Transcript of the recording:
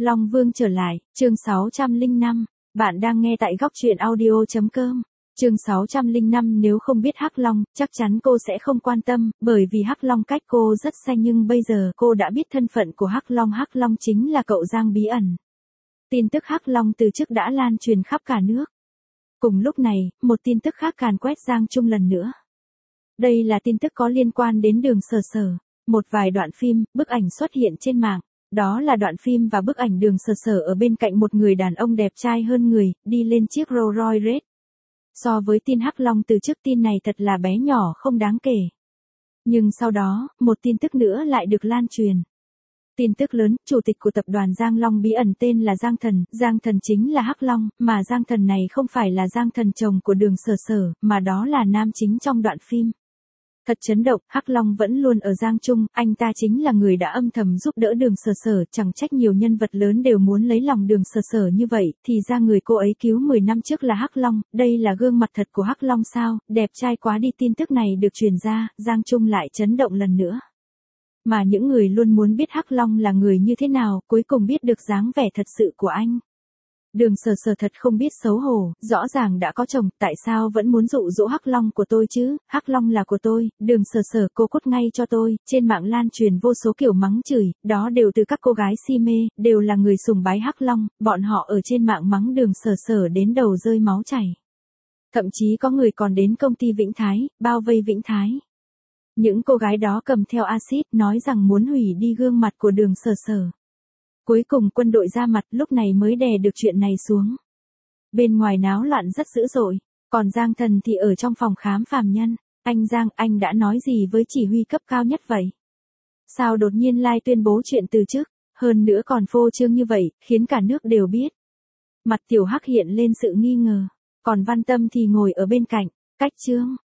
Long Vương trở lại, chương 605. Bạn đang nghe tại góc truyện audio.com. Chương 605. Nếu không biết Hắc Long, chắc chắn cô sẽ không quan tâm, bởi vì Hắc Long cách cô rất xa, nhưng bây giờ cô đã biết thân phận của Hắc Long. Hắc Long chính là cậu Giang bí ẩn. Tin tức Hắc Long từ trước đã lan truyền khắp cả nước. Cùng lúc này, một tin tức khác càn quét Giang Trung lần nữa. Đây là tin tức có liên quan đến Đường Sở Sở. Một vài đoạn phim, bức ảnh xuất hiện trên mạng. Đó là đoạn phim và bức ảnh Đường Sở Sở ở bên cạnh một người đàn ông đẹp trai hơn người, đi lên chiếc Rolls Royce Red. So với tin Hắc Long từ trước, tin này thật là bé nhỏ không đáng kể. Nhưng sau đó, một tin tức nữa lại được lan truyền. Tin tức lớn, chủ tịch của tập đoàn Giang Long bí ẩn tên là Giang Thần. Giang Thần chính là Hắc Long, mà Giang Thần này không phải là Giang Thần chồng của Đường Sở Sở, mà đó là nam chính trong đoạn phim. Thật chấn động, Hắc Long vẫn luôn ở Giang Trung, anh ta chính là người đã âm thầm giúp đỡ Đường Sở Sở, chẳng trách nhiều nhân vật lớn đều muốn lấy lòng Đường Sở Sở như vậy, thì ra người cô ấy cứu 10 năm trước là Hắc Long, đây là gương mặt thật của Hắc Long sao, đẹp trai quá đi. Tin tức này được truyền ra, Giang Trung lại chấn động lần nữa. Mà những người luôn muốn biết Hắc Long là người như thế nào, cuối cùng biết được dáng vẻ thật sự của anh. Đường Sở Sở thật không biết xấu hổ, rõ ràng đã có chồng, tại sao vẫn muốn dụ dỗ Hắc Long của tôi chứ, Hắc Long là của tôi, Đường Sở Sở cô cút ngay cho tôi. Trên mạng lan truyền vô số kiểu mắng chửi, đó đều từ các cô gái si mê, đều là người sùng bái Hắc Long, bọn họ ở trên mạng mắng Đường Sở Sở đến đầu rơi máu chảy. Thậm chí có người còn đến công ty Vĩnh Thái, bao vây Vĩnh Thái. Những cô gái đó cầm theo axit, nói rằng muốn hủy đi gương mặt của Đường Sở Sở. Cuối cùng quân đội ra mặt, lúc này mới đè được chuyện này xuống. Bên ngoài náo loạn rất dữ dội, còn Giang Thần thì ở trong phòng khám phàm nhân. Anh Giang, anh đã nói gì với chỉ huy cấp cao nhất vậy? Sao đột nhiên tuyên bố chuyện từ chức, hơn nữa còn phô trương như vậy, khiến cả nước đều biết. Mặt Tiểu Hắc hiện lên sự nghi ngờ, còn Văn Tâm thì ngồi ở bên cạnh, cách chương.